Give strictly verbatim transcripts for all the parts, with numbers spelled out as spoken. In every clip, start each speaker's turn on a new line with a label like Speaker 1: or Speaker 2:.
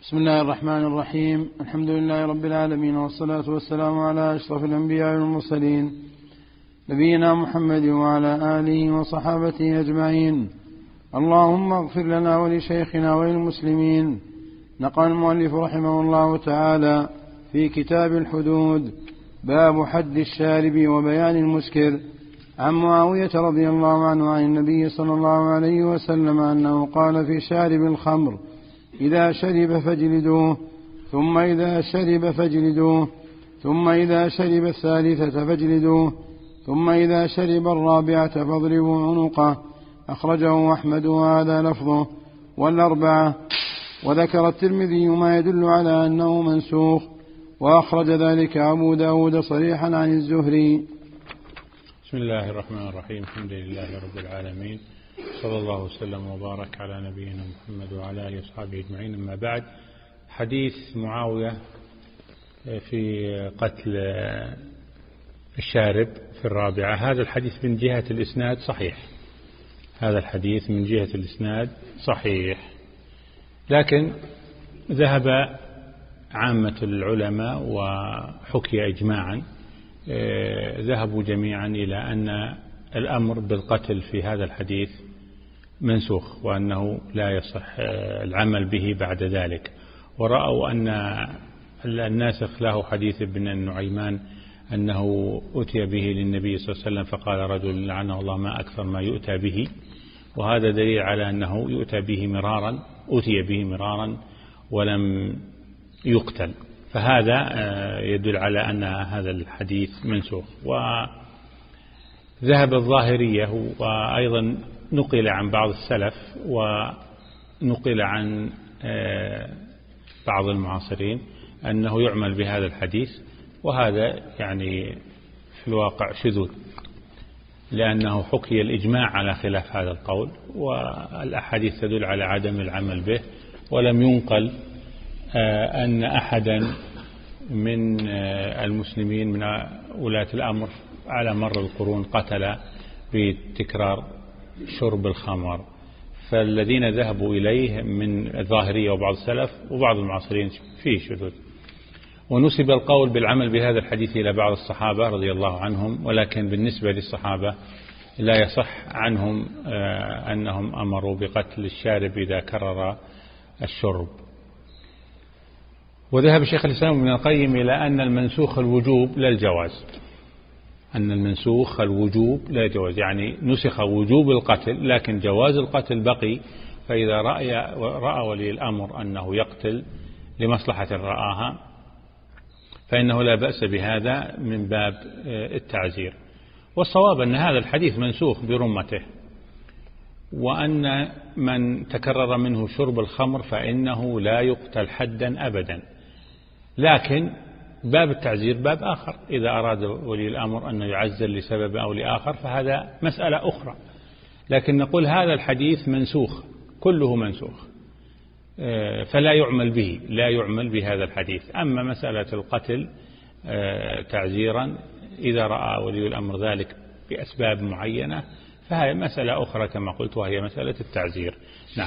Speaker 1: بسم الله الرحمن الرحيم. الحمد لله رب العالمين، والصلاة والسلام على أشرف الأنبياء والمرسلين، نبينا محمد وعلى آله وصحابته أجمعين. اللهم اغفر لنا ولشيخنا وللمسلمين. نقل المؤلف رحمه الله تعالى في كتاب الحدود باب حد الشارب وبيان المسكر عن معاوية رضي الله عنه عن النبي صلى الله عليه وسلم أنه قال في شارب الخمر: إذا شرب فاجلدوه، ثم إذا شرب فاجلدوه، ثم إذا شرب الثالثة فاجلدوه، ثم إذا شرب الرابعة فاضربوا عنقه. أخرجه أحمد وهذا لفظه والأربعة. وذكر الترمذي ما يدل على أنه منسوخ، وأخرج ذلك أبو داود صريحا عن الزهري.
Speaker 2: بسم الله الرحمن الرحيم. الحمد لله رب العالمين، صلى الله وسلم وبارك على نبينا محمد وعلى آله وصحبه أجمعين. أما بعد، حديث معاوية في قتل الشارب في الرابعة، هذا الحديث من جهة الإسناد صحيح، هذا الحديث من جهة الإسناد صحيح، لكن ذهب عامة العلماء وحكي إجماعا، ذهبوا جميعا إلى أن الأمر بالقتل في هذا الحديث منسوخ، وأنه لا يصح العمل به بعد ذلك. ورأوا أن الناسخ له حديث ابن النعيمان أنه أتي به للنبي صلى الله عليه وسلم فقال رجل: لعنه الله ما أكثر ما يؤتى به. وهذا دليل على أنه يؤتى به مرارا، أتي به مرارا ولم يقتل، فهذا يدل على أن هذا الحديث منسوخ. وذهب الظاهرية، وأيضا نقل عن بعض السلف ونقل عن بعض المعاصرين أنه يعمل بهذا الحديث، وهذا يعني في الواقع شذوذ، لأنه حكي الإجماع على خلاف هذا القول، والأحاديث تدل على عدم العمل به، ولم ينقل أن أحدا من المسلمين من ولاة الأمر على مر القرون قتل بتكرار شرب الخمر. فالذين ذهبوا إليه من الظاهرية وبعض السلف وبعض المعاصرين فيه شذوذ. ونسب القول بالعمل بهذا الحديث إلى بعض الصحابة رضي الله عنهم، ولكن بالنسبة للصحابة لا يصح عنهم أنهم أمروا بقتل الشارب إذا كرر الشرب. وذهب شيخ الإسلام ابن القيم إلى أن المنسوخ الوجوب لا الجواز، أن المنسوخ الوجوب لا الجواز، يعني نسخ وجوب القتل لكن جواز القتل بقي. فإذا رأي رأى ولي الأمر أنه يقتل لمصلحة رآها فإنه لا بأس بهذا من باب التعزير. والصواب أن هذا الحديث منسوخ برمته، وأن من تكرر منه شرب الخمر فإنه لا يقتل حدا أبدا، لكن باب التعزير باب آخر. إذا أراد ولي الأمر أن يعزل لسبب أو لآخر فهذا مسألة أخرى، لكن نقول هذا الحديث منسوخ، كله منسوخ، فلا يعمل به، لا يعمل بهذا الحديث. أما مسألة القتل تعزيرا إذا رأى ولي الأمر ذلك بأسباب معينة فهي مسألة أخرى كما قلت، وهي مسألة التعزير. نعم.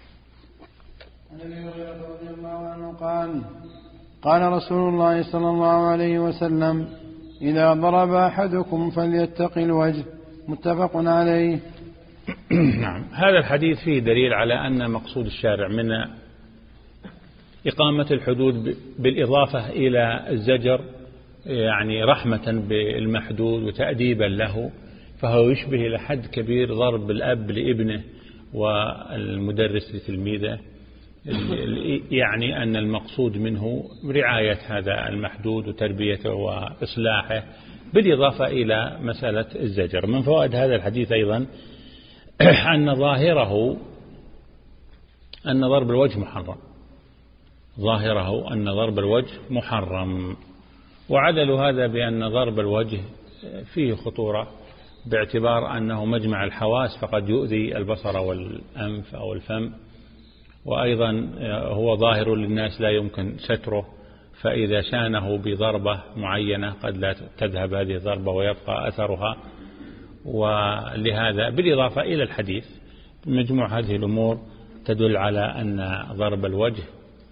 Speaker 1: قال قال رسول الله صلى الله عليه وسلم: إذا ضرب أحدكم فليتق الوجه. متفق عليه.
Speaker 2: نعم. هذا الحديث فيه دليل على أن مقصود الشارع من إقامة الحدود بالإضافة إلى الزجر يعني رحمة بالمحدود وتأديبا له، فهو يشبه لحد كبير ضرب الأب لابنه والمدرس لتلميذه، يعني أن المقصود منه رعاية هذا المحدود وتربيته وإصلاحه، بالإضافة إلى مسألة الزجر. من فوائد هذا الحديث أيضا أن ظاهره أن ضرب الوجه محرم، ظاهره أن ضرب الوجه محرم، وعدلوا هذا بأن ضرب الوجه فيه خطورة باعتبار أنه مجمع الحواس، فقد يؤذي البصر والأنف أو الفم، وأيضا هو ظاهر للناس لا يمكن ستره، فإذا شانه بضربة معينة قد لا تذهب هذه الضربة ويبقى أثرها. ولهذا بالإضافة إلى الحديث مجموع هذه الأمور تدل على أن ضرب الوجه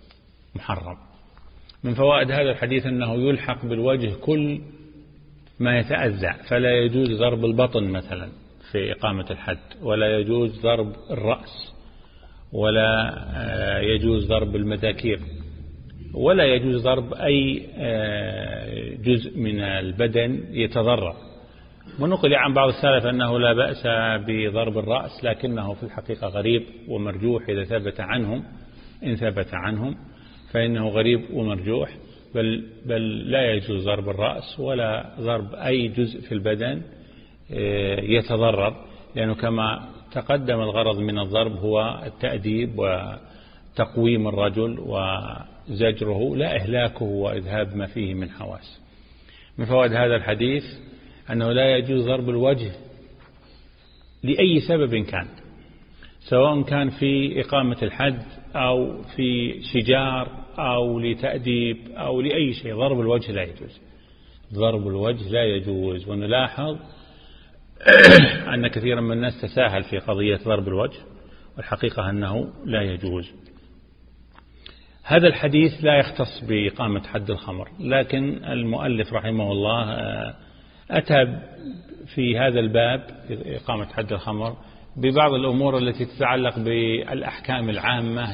Speaker 2: محرم. من فوائد هذا الحديث أنه يلحق بالوجه كل ما يتأذى، فلا يجوز ضرب البطن مثلا في إقامة الحد، ولا يجوز ضرب الرأس، ولا يجوز ضرب المذاكير، ولا يجوز ضرب أي جزء من البدن يتضرر. ونقل عن بعض السلف أنه لا بأس بضرب الرأس، لكنه في الحقيقة غريب ومرجوح إذا ثبت عنهم، إن ثبت عنهم فإنه غريب ومرجوح، بل, بل لا يجوز ضرب الرأس ولا ضرب أي جزء في البدن يتضرر، لأنه كما تقدم الغرض من الضرب هو التأديب وتقويم الرجل وزجره، لا إهلاكه وإذهاب ما فيه من حواس. من فوائد هذا الحديث أنه لا يجوز ضرب الوجه لأي سبب كان، سواء كان في إقامة الحد أو في شجار أو لتأديب أو لأي شيء. ضرب الوجه لا يجوز، ضرب الوجه لا يجوز. ونلاحظ أن كثيرا من الناس تساهل في قضية ضرب الوجه، والحقيقة أنه لا يجوز. هذا الحديث لا يختص بإقامة حد الخمر، لكن المؤلف رحمه الله أتى في هذا الباب في إقامة حد الخمر ببعض الأمور التي تتعلق بالأحكام العامة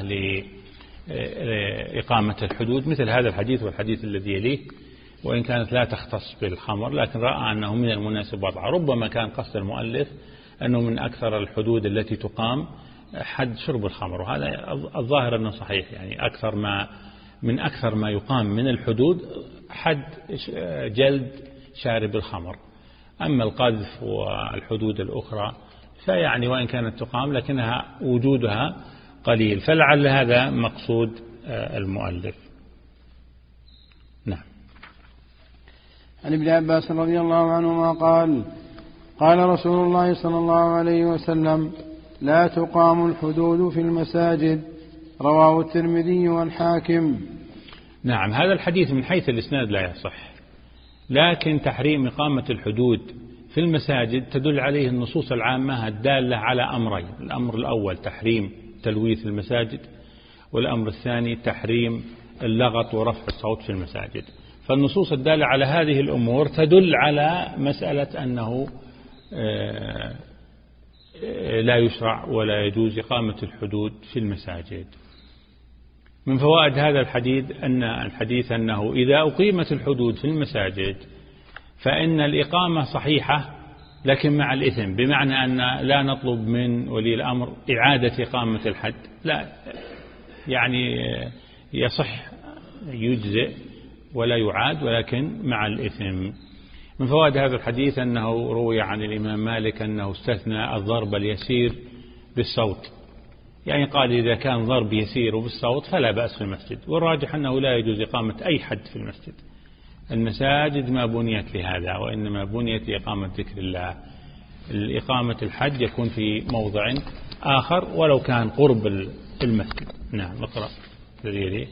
Speaker 2: لإقامة الحدود، مثل هذا الحديث والحديث الذي يليه، وإن كانت لا تختص بالخمر، لكن رأى أنه من المناسب وضعه. ربما كان قصد المؤلف أنه من أكثر الحدود التي تقام حد شرب الخمر، وهذا الظاهر أنه صحيح، يعني أكثر ما من أكثر ما يقام من الحدود حد جلد شارب الخمر. أما القذف والحدود الأخرى فيعني وإن كانت تقام لكنها وجودها قليل، فلعل هذا مقصود المؤلف. نعم.
Speaker 1: عن ابن عباس رضي الله عنهما قال: قال رسول الله صلى الله عليه وسلم: لا تقام الحدود في المساجد. رواه الترمذي والحاكم.
Speaker 2: نعم، هذا الحديث من حيث الإسناد لا يصح، لكن تحريم إقامة الحدود في المساجد تدل عليه النصوص العامة الدالة على أمرين: الأمر الأول تحريم تلويث المساجد، والأمر الثاني تحريم اللغط ورفع الصوت في المساجد. فالنصوص الدالة على هذه الأمور تدل على مسألة أنه لا يشرع ولا يجوز إقامة الحدود في المساجد. من فوائد هذا الحديث أن الحديث أنه إذا أقيمت الحدود في المساجد فإن الإقامة صحيحة لكن مع الإثم، بمعنى أن لا نطلب من ولي الأمر إعادة إقامة الحد، لا، يعني يصح يجزئ ولا يعاد ولكن مع الإثم. من فوائد هذا الحديث أنه روي عن الإمام مالك أنه استثنى الضرب اليسير بالصوت، يعني قال إذا كان ضرب يسير بالصوت فلا بأس في المسجد، والراجح أنه لا يجوز إقامة أي حد في المسجد. المساجد ما بنيت لهذا، وإنما بنيت لإقامة ذكر الله. الإقامة الحج يكون في موضع آخر ولو كان قرب المسجد. نعم. اقرأ الذي يليه.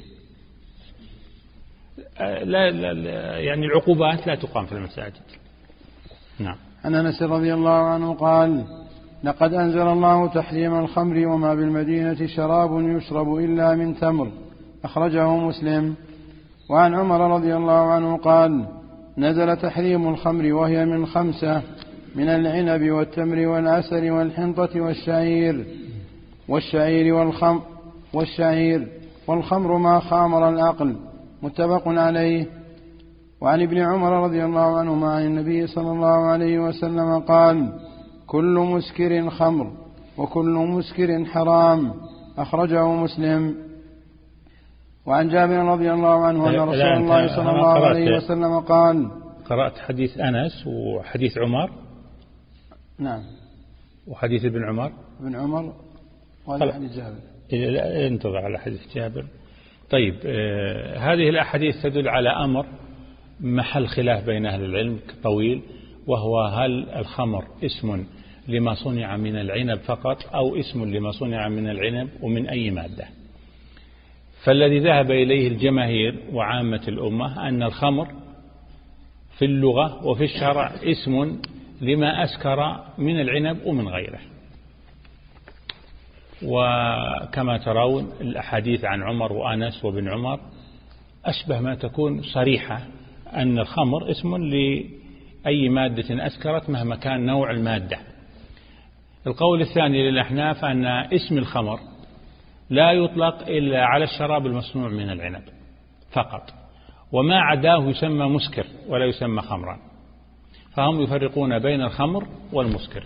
Speaker 2: لا, لا يعني العقوبات لا تقام في المساجد. نعم.
Speaker 1: عن أنس رضي الله عنه قال: لقد أنزل الله تحريم الخمر وما بالمدينة شراب يشرب إلا من تمر. أخرجه مسلم. وعن عمر رضي الله عنه قال: نزل تحريم الخمر وهي من خمسة: من العنب والتمر والعسل والحنطة والشعير والشعير والخمر والشعير والخمر ما خامر العقل. متفق عليه. وعن ابن عمر رضي الله عنهما عن النبي صلى الله عليه وسلم قال: كل مسكر خمر وكل مسكر حرام. أخرجه مسلم. وعن جابر رضي الله عنه أن رسول الله صلى الله عليه وسلم قال:
Speaker 2: قرأت حديث أنس وحديث عمر.
Speaker 1: نعم.
Speaker 2: وحديث ابن عمر
Speaker 1: ابن عمر وهذا حديث جابر.
Speaker 2: انتظر على حديث جابر. طيب، آه هذه الأحاديث تدل على أمر محل خلاف بين أهل العلم طويل، وهو هل الخمر اسم لما صنع من العنب فقط أو اسم لما صنع من العنب ومن أي مادة. فالذي ذهب إليه الجماهير وعامة الأمة أن الخمر في اللغة وفي الشرع اسم لما أسكر من العنب ومن غيره. وكما ترون الأحاديث عن عمر وأنس وابن عمر أشبه ما تكون صريحة أن الخمر اسم لأي مادة أسكرت مهما كان نوع المادة. القول الثاني للأحناف أن اسم الخمر لا يطلق إلا على الشراب المصنوع من العنب فقط، وما عداه يسمى مسكر ولا يسمى خمرا، فهم يفرقون بين الخمر والمسكر.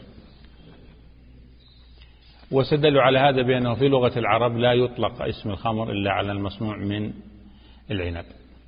Speaker 2: واستدلوا على هذا بأنه في لغة العرب لا يطلق اسم الخمر إلا على المصنوع من العنب.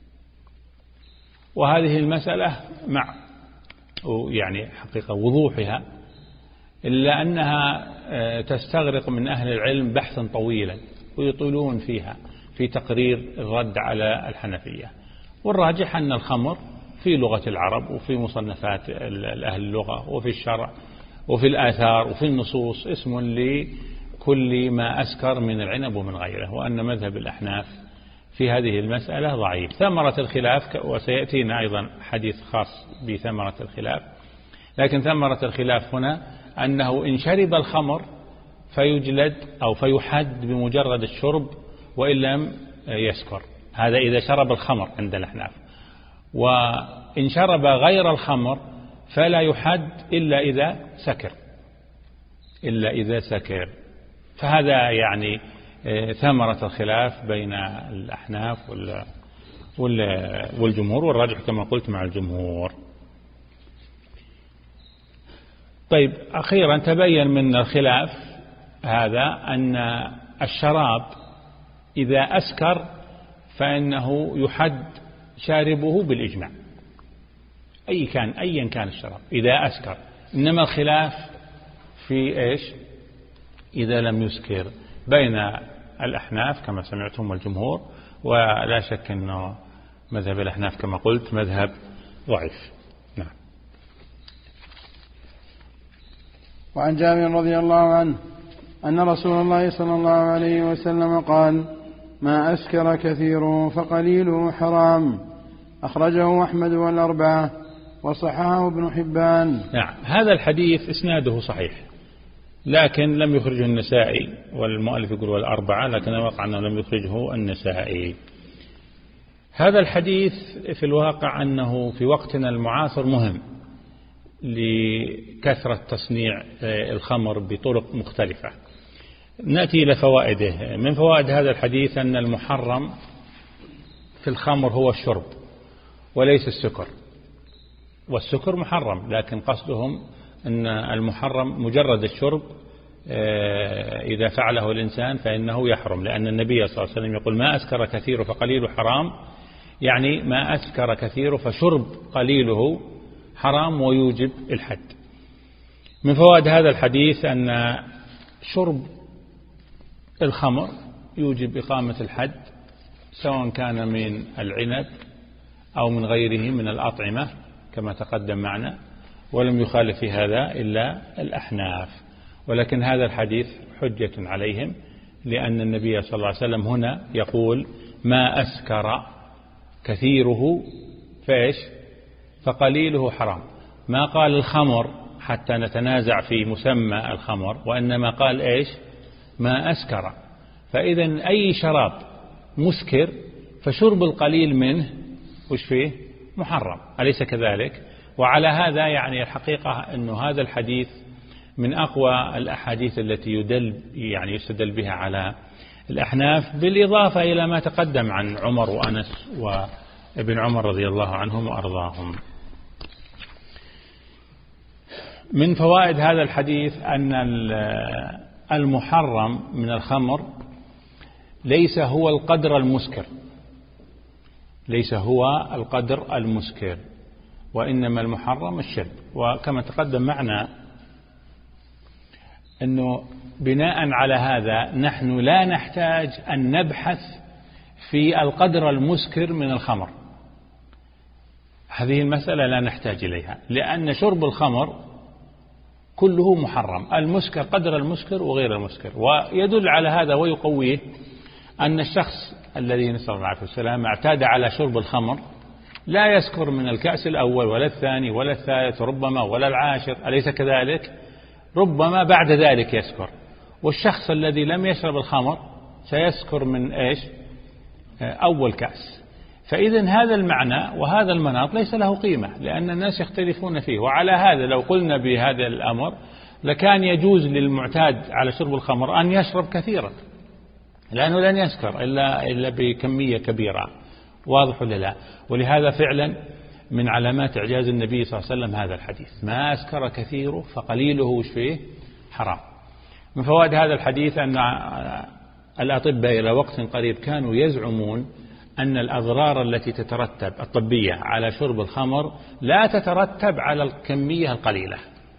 Speaker 2: وهذه المسألة مع يعني حقيقة وضوحها إلا أنها تستغرق من أهل العلم بحثا طويلا ويطولون فيها في تقرير الرد على الحنفية. والراجح أن الخمر في لغة العرب وفي مصنفات أهل اللغة وفي الشرع وفي الآثار وفي النصوص اسم لكل ما أسكر من العنب ومن غيره، وأن مذهب الأحناف في هذه المسألة ضعيف. ثمرة الخلاف، وسيأتينا أيضا حديث خاص بثمرة الخلاف، لكن ثمرة الخلاف هنا أنه إن شرب الخمر فيجلد أو فيحد بمجرد الشرب وإن لم يسكر، هذا إذا شرب الخمر عند الأحناف. وإن شرب غير الخمر فلا يحد إلا إذا سكر إلا إذا سكر. فهذا يعني ثمرة الخلاف بين الأحناف والجمهور، والراجح كما قلت مع الجمهور. طيب، أخيرا تبين من الخلاف هذا أن الشراب إذا أسكر فإنه يحد شاربه بالإجماع، أي كان أيا كان الشراب إذا أسكر. إنما الخلاف في إيش؟ إذا لم يسكر، بين الأحناف كما سمعتم والجمهور. ولا شك أنه مذهب الأحناف كما قلت مذهب ضعيف. نعم.
Speaker 1: وعن جابر رضي الله عنه أن رسول الله صلى الله عليه وسلم قال: ما أسكر كثيره فقليله حرام. أخرجه أحمد والأربعة وصححه ابن حبان.
Speaker 2: نعم، هذا الحديث إسناده صحيح، لكن لم يخرجه النسائي، والمؤلف يقول والأربعة، لكن الواقع أنه لم يخرجه النسائي. هذا الحديث في الواقع أنه في وقتنا المعاصر مهم لكثرة تصنيع الخمر بطرق مختلفة. نأتي إلى فوائده. من فوائد هذا الحديث أن المحرم في الخمر هو الشرب وليس السكر، والسكر محرم، لكن قصدهم أن المحرم مجرد الشرب إذا فعله الإنسان فإنه يحرم، لأن النبي صلى الله عليه وسلم يقول: ما أسكر كثير فقليل حرام، يعني ما أسكر كثير فشرب قليله حرام ويوجب الحد. من فوائد هذا الحديث أن شرب الخمر يوجب إقامة الحد، سواء كان من العنب أو من غيره من الأطعمة كما تقدم معنا، ولم يخالف في هذا إلا الأحناف. ولكن هذا الحديث حجة عليهم، لأن النبي صلى الله عليه وسلم هنا يقول: ما أسكر كثيره فإيش فقليله حرام. ما قال الخمر حتى نتنازع في مسمى الخمر، وإنما قال إيش ما أسكر. فإذا أي شراب مسكر فشرب القليل منه وش فيه محرم، أليس كذلك؟ وعلى هذا يعني الحقيقة أنه هذا الحديث من أقوى الأحاديث التي يدل يعني يستدل بها على الأحناف، بالإضافة إلى ما تقدم عن عمر وأنس وابن عمر رضي الله عنهم وأرضاهم. من فوائد هذا الحديث أن المحرم من الخمر ليس هو القدر المسكر ليس هو القدر المسكر وإنما المحرم الشرب. وكما تقدم معنا أنه بناء على هذا نحن لا نحتاج أن نبحث في القدر المسكر من الخمر، هذه المسألة لا نحتاج إليها، لأن شرب الخمر كله محرم، المسكر قدر المسكر وغير المسكر. ويدل على هذا ويقويه أن الشخص الذي نسأل الله عليه وسلم اعتاد على شرب الخمر لا يسكر من الكأس الأول ولا الثاني ولا الثالث ربما ولا العاشر، أليس كذلك؟ ربما بعد ذلك يسكر. والشخص الذي لم يشرب الخمر سيسكر من إيش؟ أول كأس. فإذا هذا المعنى وهذا المناط ليس له قيمة، لأن الناس يختلفون فيه. وعلى هذا لو قلنا بهذا الأمر لكان يجوز للمعتاد على شرب الخمر أن يشرب كثيرا، لأنه لن يسكر إلا, إلا بكمية كبيرة. واضح ولا لا؟ ولهذا فعلا من علامات إعجاز النبي صلى الله عليه وسلم هذا الحديث: ما أسكر كثيره فقليله وش فيه حرام. من فوائد هذا الحديث أن الأطباء إلى وقت قريب كانوا يزعمون أن الأضرار التي تترتب الطبية على شرب الخمر لا تترتب على الكمية القليلة،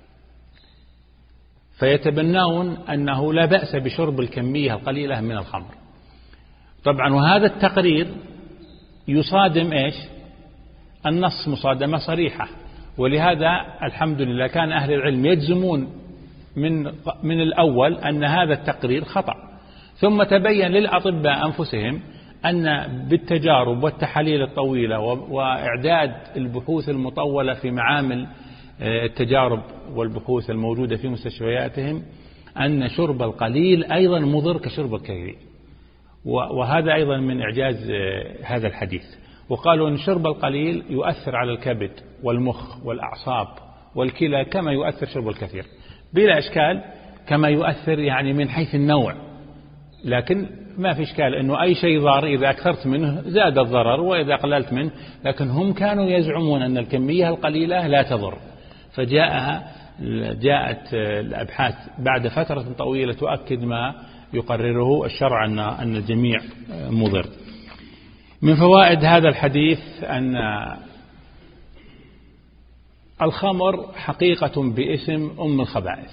Speaker 2: فيتبنون أنه لا بأس بشرب الكمية القليلة من الخمر. طبعا وهذا التقرير يصادم إيش؟ النص مصادمة صريحة. ولهذا الحمد لله كان أهل العلم يجزمون من من الأول أن هذا التقرير خطأ، ثم تبين للأطباء أنفسهم أن بالتجارب والتحاليل الطويلة وإعداد البحوث المطولة في معامل التجارب والبحوث الموجودة في مستشفياتهم أن شرب القليل أيضا مضر كشرب الكثير. وهذا أيضا من إعجاز هذا الحديث. وقالوا أن شرب القليل يؤثر على الكبد والمخ والأعصاب والكلى كما يؤثر شرب الكثير، بلا إشكال، كما يؤثر يعني من حيث النوع. لكن ما في إشكال أنه أي شيء ضار إذا أكثرت منه زاد الضرر وإذا قللت منه، لكن هم كانوا يزعمون أن الكمية القليلة لا تضر. فجاءها جاءت الأبحاث بعد فترة طويلة تؤكد ما يقرره الشرع أن أن الجميع مضر. من فوائد هذا الحديث أن الخمر حقيقة باسم أم الخبائث،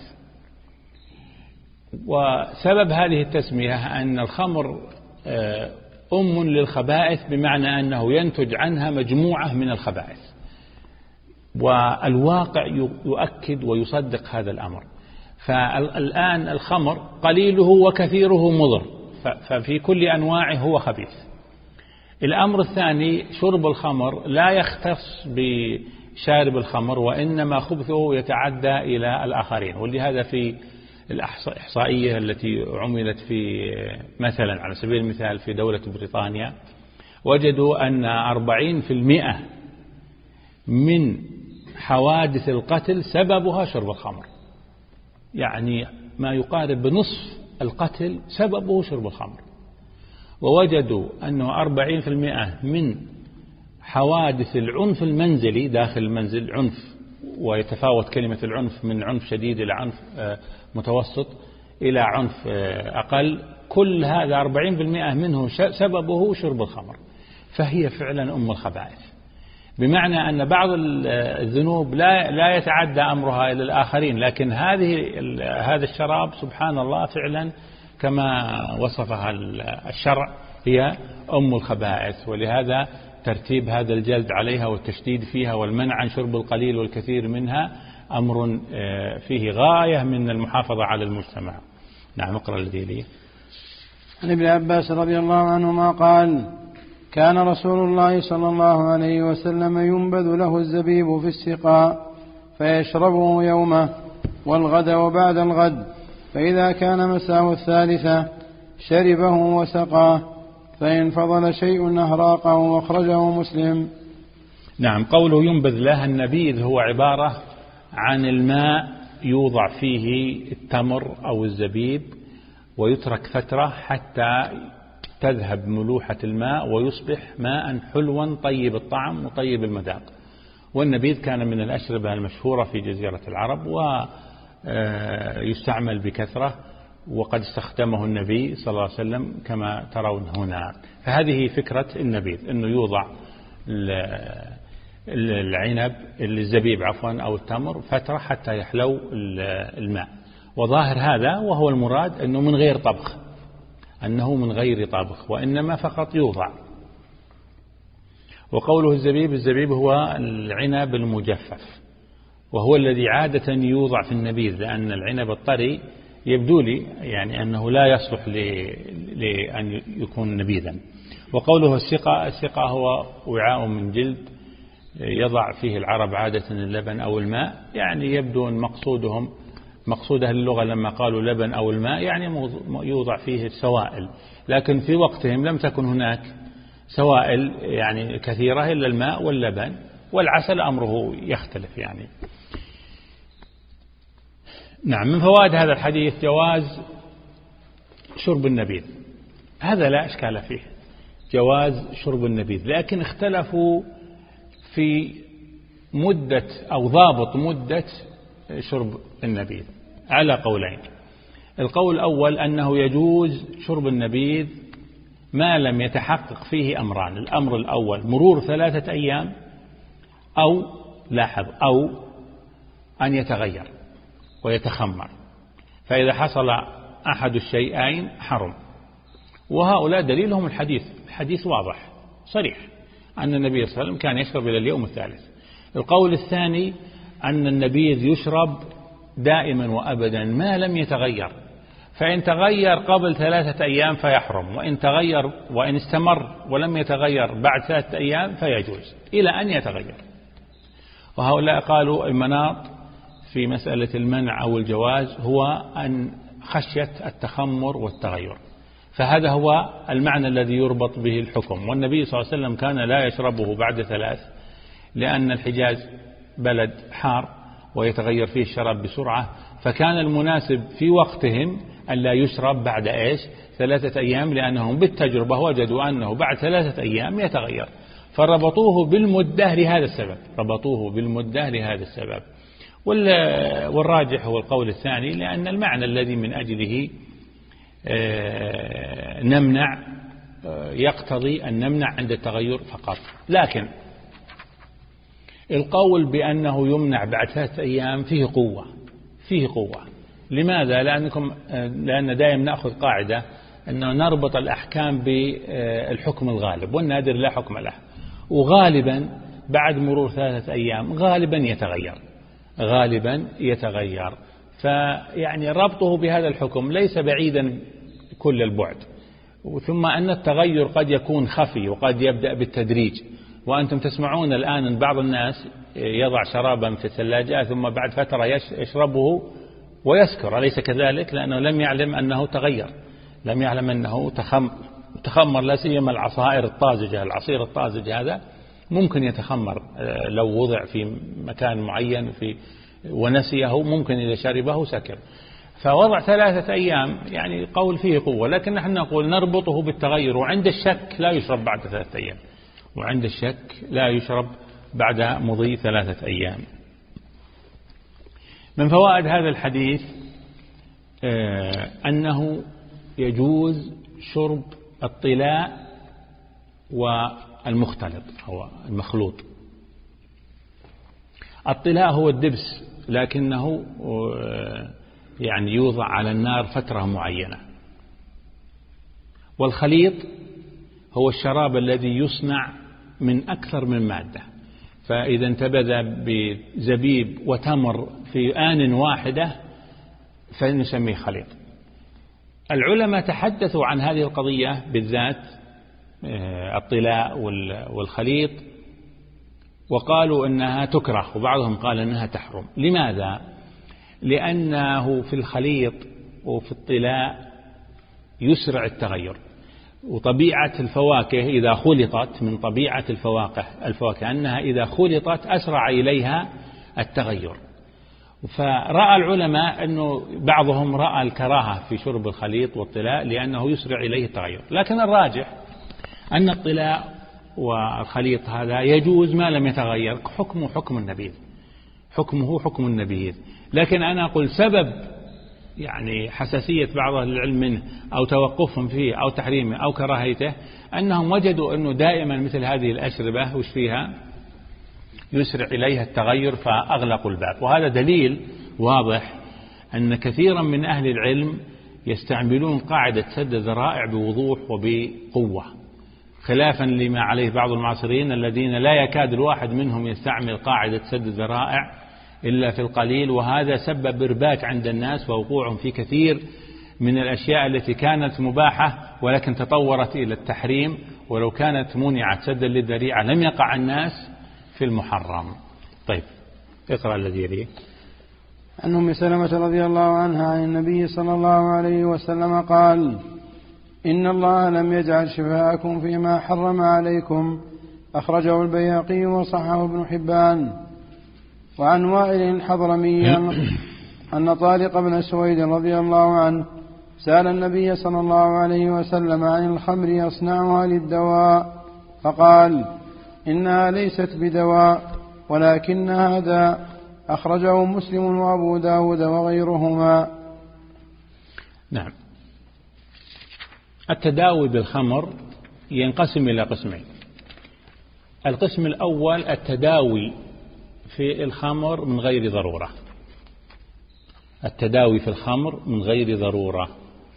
Speaker 2: وسبب هذه التسمية أن الخمر أم للخبائث بمعنى أنه ينتج عنها مجموعة من الخبائث، والواقع يؤكد ويصدق هذا الأمر. فالآن الخمر قليله وكثيره مضر، ففي كل أنواعه هو خبيث. الأمر الثاني شرب الخمر لا يختص بشارب الخمر، وإنما خبثه يتعدى إلى الآخرين. ولهذا في الإحصائية التي عملت في مثلا على سبيل المثال في دولة بريطانيا وجدوا أن أربعين في المئة من حوادث القتل سببها شرب الخمر، يعني ما يقارب بنصف القتل سببه شرب الخمر. ووجدوا أنه أربعين في المئة من حوادث العنف المنزلي داخل المنزل، عنف ويتفاوت كلمة العنف من عنف شديد إلى عنف متوسط إلى عنف أقل، كل هذا أربعين بالمئة منه سببه شرب الخمر. فهي فعلا أم الخبائث، بمعنى أن بعض الذنوب لا لا يتعدى أمرها إلى الآخرين، لكن هذه هذا الشراب سبحان الله فعلا كما وصفها الشرع هي أم الخبائث. ولهذا ترتيب هذا الجلد عليها والتشديد فيها والمنع عن شرب القليل والكثير منها أمر فيه غاية من المحافظة على المجتمع. نعم، اقرأ الذي لي.
Speaker 1: عن ابن عباس رضي الله عنهما قال: كان رسول الله صلى الله عليه وسلم ينبذ له الزبيب في السقاء فيشربه يومه والغد وبعد الغد، فإذا كان مساه الثالثة شربه وسقاه، فإن فضل شيء أهراقه، واخرجه مسلم.
Speaker 2: نعم، قوله ينبذ له، النبيذ هو عبارة عن الماء يوضع فيه التمر أو الزبيب ويترك فترة حتى تذهب ملوحة الماء ويصبح ماء حلوا طيب الطعم وطيب المذاق. والنبيذ كان من الأشربة المشهورة في جزيرة العرب ويستعمل بكثرة، وقد استخدمه النبي صلى الله عليه وسلم كما ترون هنا. فهذه فكرة النبيذ، أنه يوضع العنب الزبيب عفوا أو التمر فترة حتى يحلو الماء. وظاهر هذا وهو المراد أنه من غير طبخ، أنه من غير طبخ وإنما فقط يوضع. وقوله الزبيب، الزبيب هو العنب المجفف، وهو الذي عادة يوضع في النبيذ، لأن العنب الطري يبدو لي يعني أنه لا يصلح لأن يكون نبيذا. وقوله السقاء، السقاء هو وعاء من جلد يضع فيه العرب عادة اللبن أو الماء، يعني يبدو أن مقصودهم مقصود أهل اللغة لما قالوا لبن أو الماء يعني يوضع فيه السوائل، لكن في وقتهم لم تكن هناك سوائل يعني كثيرة إلا الماء واللبن، والعسل أمره يختلف يعني. نعم، من فوائد هذا الحديث جواز شرب النبيذ، هذا لا إشكال فيه، جواز شرب النبيذ، لكن اختلفوا في مدة أو ضابط مدة شرب النبيذ على قولين. القول الأول أنه يجوز شرب النبيذ ما لم يتحقق فيه أمران، الأمر الأول مرور ثلاثة أيام، أو لاحظ أو أن يتغير ويتخمر، فإذا حصل أحد الشيئين حرم. وهؤلاء دليلهم الحديث، الحديث واضح صريح أن النبي صلى الله عليه وسلم كان يشرب إلى اليوم الثالث. القول الثاني أن النبيذ يشرب دائما وأبدا ما لم يتغير، فإن تغير قبل ثلاثة أيام فيحرم، وإن تغير وإن استمر ولم يتغير بعد ثلاثة أيام فيجوز إلى أن يتغير. وهؤلاء قالوا المناط في مسألة المنع أو الجواز هو أن خشية التخمر والتغير، فهذا هو المعنى الذي يربط به الحكم. والنبي صلى الله عليه وسلم كان لا يشربه بعد ثلاث، لأن الحجاز بلد حار ويتغير فيه الشراب بسرعة، فكان المناسب في وقتهم أن لا يشرب بعد إيش ثلاثة أيام، لأنهم بالتجربة وجدوا أنه بعد ثلاثة أيام يتغير، فربطوه بالمدة لهذا السبب، ربطوه بالمدة لهذا السبب. والراجح هو القول الثاني، لأن المعنى الذي من أجله نمنع يقتضي أن نمنع عند التغير فقط. لكن القول بأنه يمنع بعد ثلاثة أيام فيه قوة، فيه قوة. لماذا؟ لأنكم لأن دائما نأخذ قاعدة أنه نربط الأحكام بالحكم الغالب، والنادر لا حكم له، وغالبا بعد مرور ثلاثة أيام غالبا يتغير، غالبا يتغير، فيعني ربطه بهذا الحكم ليس بعيدا كل البعد. ثم أن التغير قد يكون خفي وقد يبدأ بالتدريج، وأنتم تسمعون الآن أن بعض الناس يضع شرابا في الثلاجة ثم بعد فترة يشربه ويسكر، أليس كذلك؟ لأنه لم يعلم أنه تغير، لم يعلم أنه تخمر. لا سيما العصائر الطازجة، العصير الطازج هذا ممكن يتخمر لو وضع في مكان معين في ونسيه، ممكن إذا شربه سكر. فوضع ثلاثة أيام يعني قول فيه قوة، لكن نحن نقول نربطه بالتغير، وعند الشك لا يشرب بعد ثلاثة أيام، وعند الشك لا يشرب بعد مضي ثلاثة أيام. من فوائد هذا الحديث أنه يجوز شرب الطلاء والمختلط أو المخلوط. الطلاء هو الدبس، لكنه يعني يوضع على النار فترة معينة. والخليط هو الشراب الذي يصنع من أكثر من مادة، فإذا انتبذ بزبيب وتمر في آن واحدة فنسميه خليط. العلماء تحدثوا عن هذه القضية بالذات، الطلاء والخليط، وقالوا أنها تكره، وبعضهم قال أنها تحرم. لماذا؟ لأنه في الخليط وفي الطلاء يسرع التغير، وطبيعة الفواكه إذا خلطت، من طبيعة الفواكه الفواكه أنها إذا خلطت أسرع إليها التغير. فرأى العلماء أنه بعضهم رأى الكراهة في شرب الخليط والطلاء لأنه يسرع إليه التغير، لكن الراجح أن الطلاء والخليط هذا يجوز ما لم يتغير، حكمه حكم النبيذ، حكمه حكم النبيذ. لكن أنا أقول سبب يعني حساسية بعض أهل العلم منه أو توقفهم فيه أو تحريمه أو كراهيته، أنهم وجدوا أنه دائما مثل هذه الأشربة وش فيها يسرع إليها التغير فأغلقوا الباب. وهذا دليل واضح أن كثيرا من أهل العلم يستعملون قاعدة سد الذرائع بوضوح وبقوة، خلافا لما عليه بعض المعاصرين الذين لا يكاد الواحد منهم يستعمل قاعدة سد الذرائع إلا في القليل. وهذا سبب إرباك عند الناس ووقوعهم في كثير من الأشياء التي كانت مباحة ولكن تطورت إلى التحريم، ولو كانت منعت سدا للذريعة لم يقع الناس في المحرم. طيب اقرأ الذي يليه.
Speaker 1: عن أم سلمة رضي الله عنها عن النبي صلى الله عليه وسلم قال: إن الله لم يجعل شفاءكم فيما حرم عليكم. أخرجه البيهقي وصححه ابن حبان. وعن وائل الحضرمي أن طارق بن سويد رضي الله عنه سأل النبي صلى الله عليه وسلم عن الخمر يصنعها للدواء، فقال: إنها ليست بدواء ولكنها داء. أخرجه مسلم وأبو داود وغيرهما.
Speaker 2: نعم. التداوي بالخمر ينقسم إلى قسمين. القسم الأول التداوي في الخمر من غير ضرورة. التداوي في الخمر من غير ضرورة.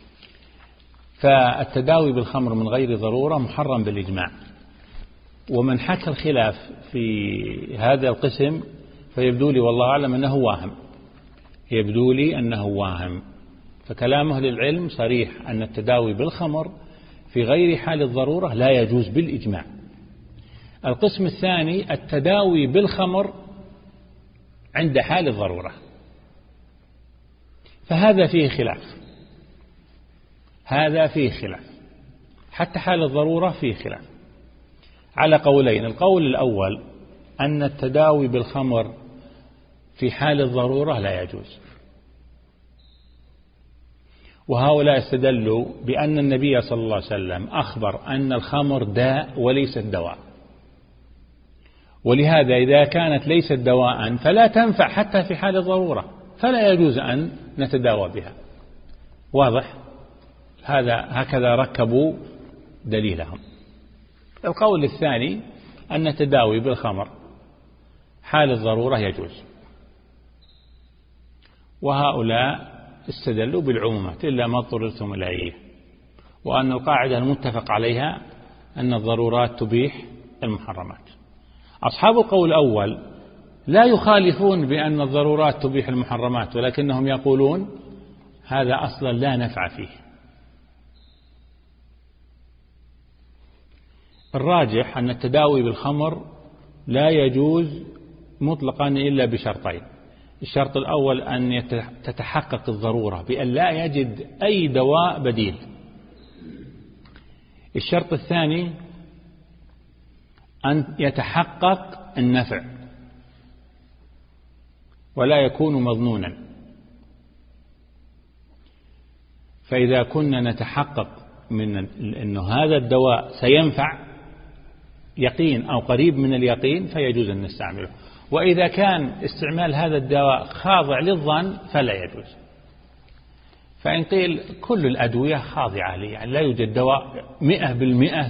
Speaker 2: فالتداوي بالخمر من غير ضرورة محرم بالإجماع. ومن حكى الخلاف في هذا القسم فيبدو لي والله أعلم أنه واهم يبدو لي أنه واهم فكلام أهل العلم صريح أن التداوي بالخمر في غير حال الضرورة لا يجوز بالإجماع. القسم الثاني التداوي بالخمر عند حال الضرورة، فهذا فيه خلاف هذا فيه خلاف حتى حال الضرورة فيه خلاف على قولين. القول الأول أن التداوي بالخمر في حال الضرورة لا يجوز، وهؤلاء استدلوا بأن النبي صلى الله عليه وسلم أخبر أن الخمر داء وليست دواء، ولهذا إذا كانت ليست دواء فلا تنفع حتى في حال الضرورة، فلا يجوز أن نتداوى بها. واضح؟ هذا هكذا ركبوا دليلهم. القول الثاني أن التداوي بالخمر حال الضرورة يجوز، وهؤلاء استدلوا بالعمومات إلا ما اضطررتم إليه، وأن القاعدة المتفق عليها أن الضرورات تبيح المحرمات. أصحاب القول الأول لا يخالفون بأن الضرورات تبيح المحرمات، ولكنهم يقولون هذا أصلا لا نفع فيه. الراجح أن التداوي بالخمر لا يجوز مطلقا إلا بشرطين. الشرط الأول أن تتحقق الضرورة بأن لا يجد أي دواء بديل. الشرط الثاني أن يتحقق النفع ولا يكون مظنونا. فإذا كنا نتحقق من أن هذا الدواء سينفع يقين أو قريب من اليقين فيجوز أن نستعمله، وإذا كان استعمال هذا الدواء خاضع للظن فلا يجوز. فإن قيل كل الأدوية خاضعة لي، يعني لا يوجد دواء مئة بالمئة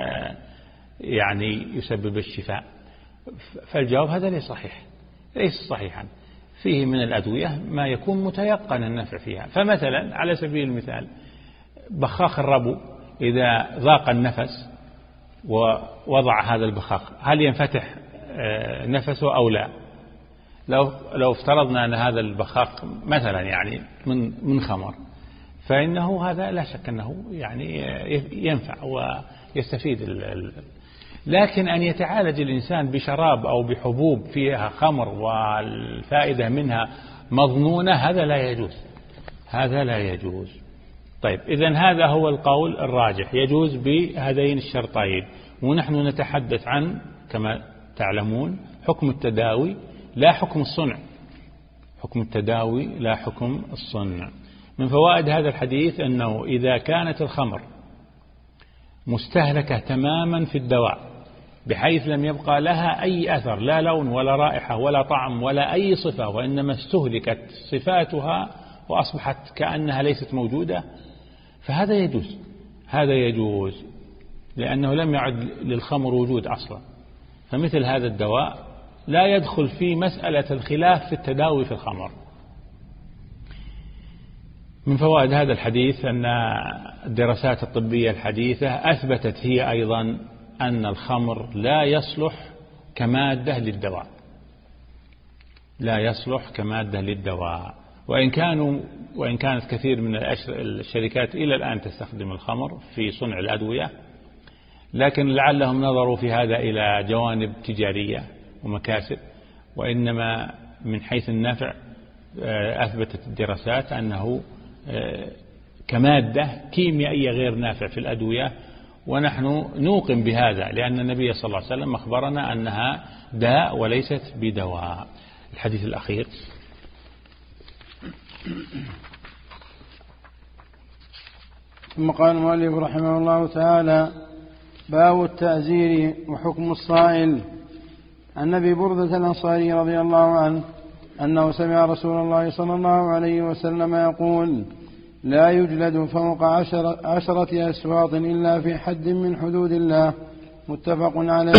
Speaker 2: يعني يسبب الشفاء، فالجواب هذا ليس صحيح ليس صحيحا. فيه من الأدوية ما يكون متيقن النفع فيها. فمثلا على سبيل المثال بخاخ الربو إذا ضاق النفس ووضع هذا البخاخ هل ينفتح نفسه أو لا؟ لو لو افترضنا أن هذا البخاخ مثلا يعني من من خمر، فإنه هذا لا شك أنه يعني ينفع ويستفيد. لكن أن يتعالج الإنسان بشراب أو بحبوب فيها خمر والفائدة منها مظنونة هذا لا يجوز هذا لا يجوز. طيب إذن هذا هو القول الراجح، يجوز بهذين الشرطين. ونحن نتحدث عن كما تعلمون حكم التداوي لا حكم الصنع حكم التداوي لا حكم الصنع. من فوائد هذا الحديث أنه إذا كانت الخمر مستهلكة تماما في الدواء بحيث لم يبقى لها أي أثر، لا لون ولا رائحة ولا طعم ولا أي صفة، وإنما استهلكت صفاتها وأصبحت كأنها ليست موجودة، فهذا يجوز هذا يجوز لأنه لم يعد للخمر وجود أصلا. فمثل هذا الدواء لا يدخل في مسألة الخلاف في التداوي في الخمر. من فوائد هذا الحديث أن الدراسات الطبية الحديثة أثبتت هي أيضا أن الخمر لا يصلح كمادة للدواء لا يصلح كمادة للدواء وإن كانوا وإن كانت كثير من الشركات إلى الآن تستخدم الخمر في صنع الأدوية، لكن لعلهم نظروا في هذا إلى جوانب تجارية ومكاسب، وإنما من حيث النفع أثبتت الدراسات أنه كمادة كيميائية غير نافع في الأدوية، ونحن نوقن بهذا لأن النبي صلى الله عليه وسلم أخبرنا أنها داء وليست بدواء. الحديث الأخير.
Speaker 1: ثم قال المؤلف رحمه الله تعالى: باب التأزير وحكم الصائل. عن أبي بردة الأنصاري رضي الله عنه أنه سمع رسول الله صلى الله عليه وسلم يقول: لا يجلد فوق عشرة, عشرة أسواط إلا في حد من حدود الله. متفق عليه.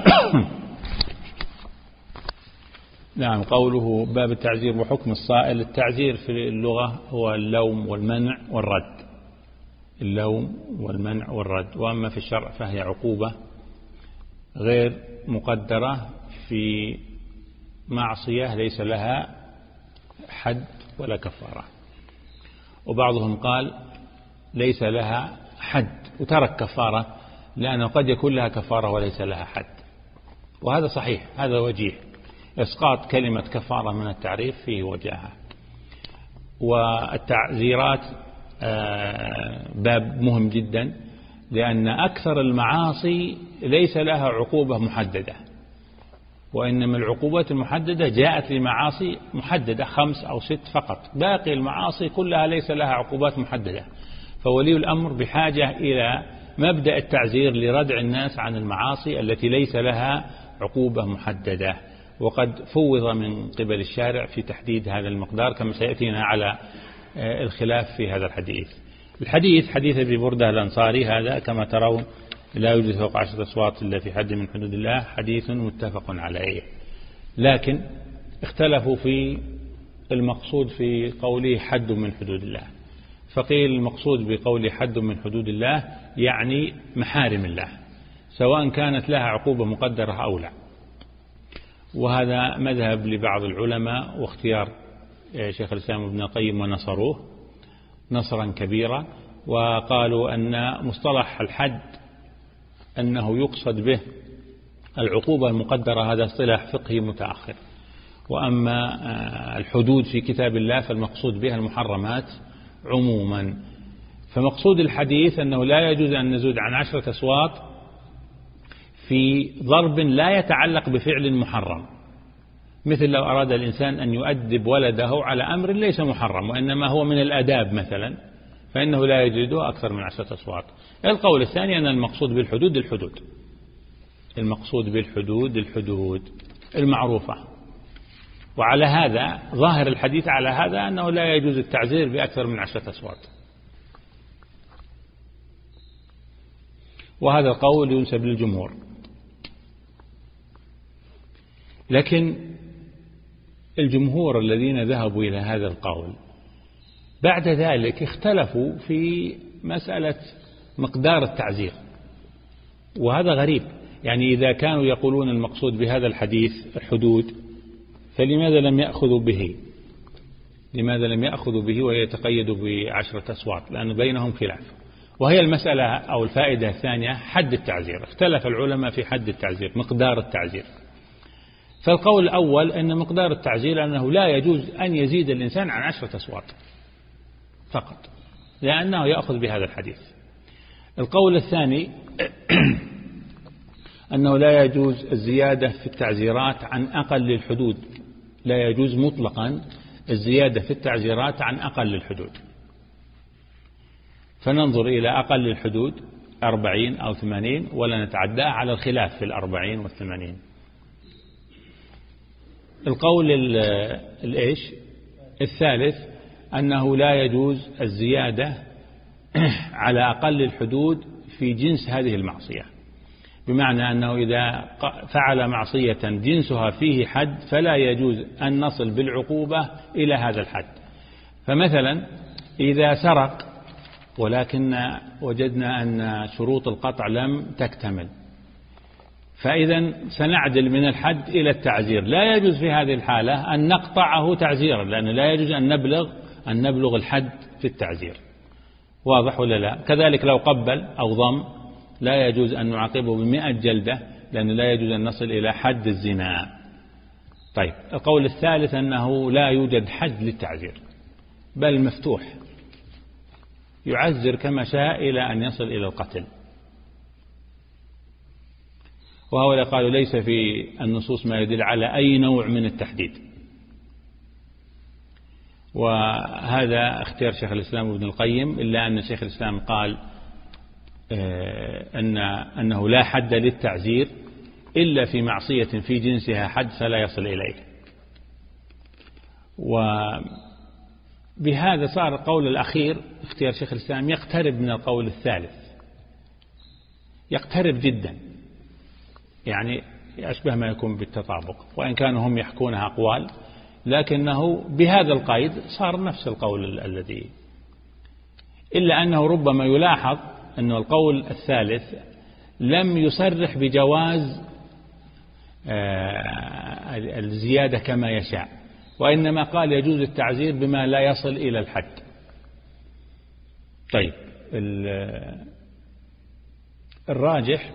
Speaker 2: نعم. قوله باب التعزير وحكم الصائل. التعزير في اللغة هو اللوم والمنع والرد، اللوم والمنع والرد. وأما في الشرع فهي عقوبة غير مقدرة في معصية ليس لها حد ولا كفارة. وبعضهم قال ليس لها حد وترك كفارة، لأنه قد يكون لها كفارة وليس لها حد، وهذا صحيح، هذا وجيه. إسقاط كلمة كفارة من التعريف فيه وجاهة. والتعزيرات باب مهم جدا، لأن أكثر المعاصي ليس لها عقوبة محددة، وإنما العقوبات المحددة جاءت لمعاصي محددة خمس أو ست فقط. باقي المعاصي كلها ليس لها عقوبات محددة. فولي الأمر بحاجة إلى مبدأ التعزير لردع الناس عن المعاصي التي ليس لها عقوبة محددة، وقد فوض من قبل الشارع في تحديد هذا المقدار كما سيأتينا على الخلاف في هذا الحديث. الحديث حديث أبي بردة الأنصاري هذا كما ترون: لا يوجد فوق عشرة أصوات إلا في حد من حدود الله، حديث متفق عليه. لكن اختلفوا في المقصود في قوله حد من حدود الله. فقيل المقصود بقوله حد من حدود الله يعني محارم الله، سواء كانت لها عقوبة مقدرة أو لا. وهذا مذهب لبعض العلماء، واختيار شيخ الإسلام ابن القيم ونصروه نصرا كبيرا، وقالوا أن مصطلح الحد أنه يقصد به العقوبة المقدرة، هذا اصطلاح فقهي متأخر. وأما الحدود في كتاب الله فالمقصود بها المحرمات عموما. فمقصود الحديث أنه لا يجوز أن نزود عن عشرة أصوات في ضرب لا يتعلق بفعل محرم، مثل لو أراد الإنسان أن يؤدب ولده على أمر ليس محرم وإنما هو من الآداب مثلا، فإنه لا يجلده أكثر من عشرة أصوات. القول الثاني أن المقصود بالحدود الحدود المقصود بالحدود الحدود المعروفة. وعلى هذا ظاهر الحديث على هذا أنه لا يجوز التعزير بأكثر من عشرة أصوات، وهذا القول ينسب للجمهور. لكن الجمهور الذين ذهبوا إلى هذا القول بعد ذلك اختلفوا في مسألة مقدار التعزير، وهذا غريب. يعني إذا كانوا يقولون المقصود بهذا الحديث الحدود، فلماذا لم يأخذوا به لماذا لم يأخذوا به ويتقيدوا بعشرة أصوات؟ لأن بينهم خلاف. وهي المسألة أو الفائدة الثانية حد التعزير. اختلف العلماء في حد التعزير، مقدار التعزير. فالقول الأول أن مقدار التعزير أنه لا يجوز أن يزيد الإنسان عن عشرة أصوات فقط، لأنه يأخذ بهذا الحديث. القول الثاني أنه لا يجوز الزيادة في التعزيرات عن أقل الحدود، لا يجوز مطلقا الزيادة في التعزيرات عن أقل الحدود. فننظر إلى أقل الحدود أربعين أو ثمانين ولا نتعدى على الخلاف في الأربعين والثمانين. القول الإيش الثالث أنه لا يجوز الزيادة على أقل الحدود في جنس هذه المعصية، بمعنى أنه إذا فعل معصية جنسها فيه حد فلا يجوز أن نصل بالعقوبة إلى هذا الحد. فمثلا إذا سرق ولكن وجدنا أن شروط القطع لم تكتمل، فإذا سنعدل من الحد إلى التعزير. لا يجوز في هذه الحالة أن نقطعه تعزيرا، لأنه لا يجوز أن نبلغ أن نبلغ الحد في التعزير. واضح ولا لا؟ كذلك لو قبل أو ضم لا يجوز أن نعاقبه بمئة جلدة، لأنه لا يجوز أن نصل إلى حد الزنا. طيب القول الثالث أنه لا يوجد حد للتعزير، بل مفتوح، يعزر كما شاء إلى أن يصل إلى القتل. وهؤلاء قالوا ليس في النصوص ما يدل على أي نوع من التحديد، وهذا اختيار شيخ الإسلام ابن القيم، إلا أن شيخ الإسلام قال أن أنه لا حد للتعزير إلا في معصية في جنسها حد فلا يصل إليه. وبهذا صار القول الأخير اختيار شيخ الإسلام يقترب من القول الثالث، يقترب جدا، يعني أشبه ما يكون بالتطابق، وإن كانوا هم يحكونها أقوال، لكنه بهذا القيد صار نفس القول الذي، إلا أنه ربما يلاحظ أن القول الثالث لم يصرح بجواز الزيادة كما يشاء، وإنما قال يجوز التعزير بما لا يصل إلى الحد. طيب الراجح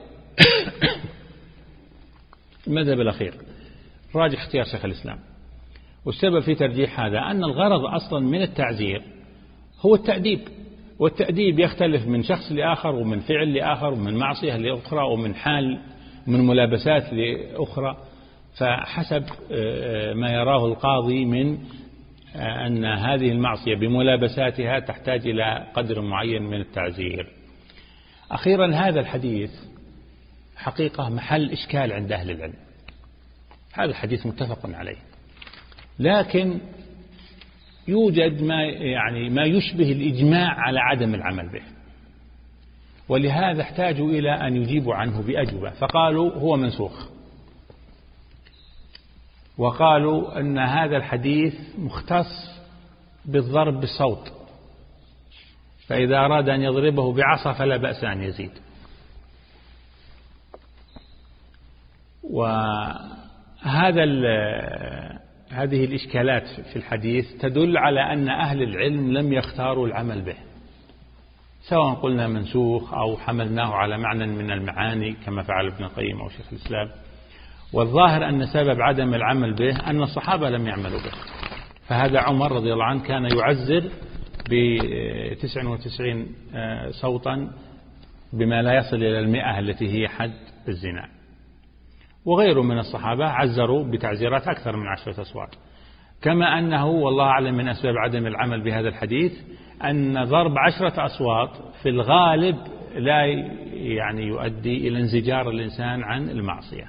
Speaker 2: المذهب الأخير، راجح اختيار شيخ الإسلام. والسبب في ترجيح هذا أن الغرض أصلا من التعزير هو التأديب، والتأديب يختلف من شخص لآخر، ومن فعل لآخر، ومن معصية لأخرى، ومن حال من ملابسات لأخرى، فحسب ما يراه القاضي من أن هذه المعصية بملابساتها تحتاج إلى قدر معين من التعزير. أخيرا هذا الحديث حقيقة محل إشكال عند أهل العلم، هذا الحديث متفق عليه، لكن يوجد ما يعني ما يشبه الإجماع على عدم العمل به، ولهذا احتاجوا إلى أن يجيبوا عنه بأجوبة، فقالوا هو منسوخ، وقالوا أن هذا الحديث مختص بالضرب بالصوت، فإذا أراد أن يضربه بعصا فلا بأس أن يزيد. وهذا هذه الإشكالات في الحديث تدل على أن أهل العلم لم يختاروا العمل به، سواء قلنا منسوخ أو حملناه على معنى من المعاني كما فعل ابن القيم أو شيخ الإسلام. والظاهر أن سبب عدم العمل به أن الصحابة لم يعملوا به، فهذا عمر رضي الله عنه كان يعزر بتسع وتسعين صوتا بما لا يصل إلى المئة التي هي حد الزنا، وغيره من الصحابة عزروا بتعزيرات أكثر من عشرة أصوات. كما أنه والله أعلم من أسباب عدم العمل بهذا الحديث أن ضرب عشرة أصوات في الغالب لا يعني يؤدي إلى انزجار الإنسان عن المعصية،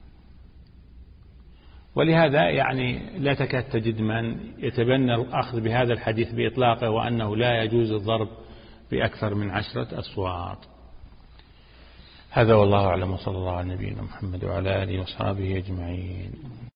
Speaker 2: ولهذا يعني لا تكاد تجد من يتبنى الأخذ بهذا الحديث بإطلاقه، وأنه لا يجوز الضرب بأكثر من عشرة أصوات. هذا والله أعلم، وصلى الله على نبينا محمد وعلى آله وصحبه أجمعين.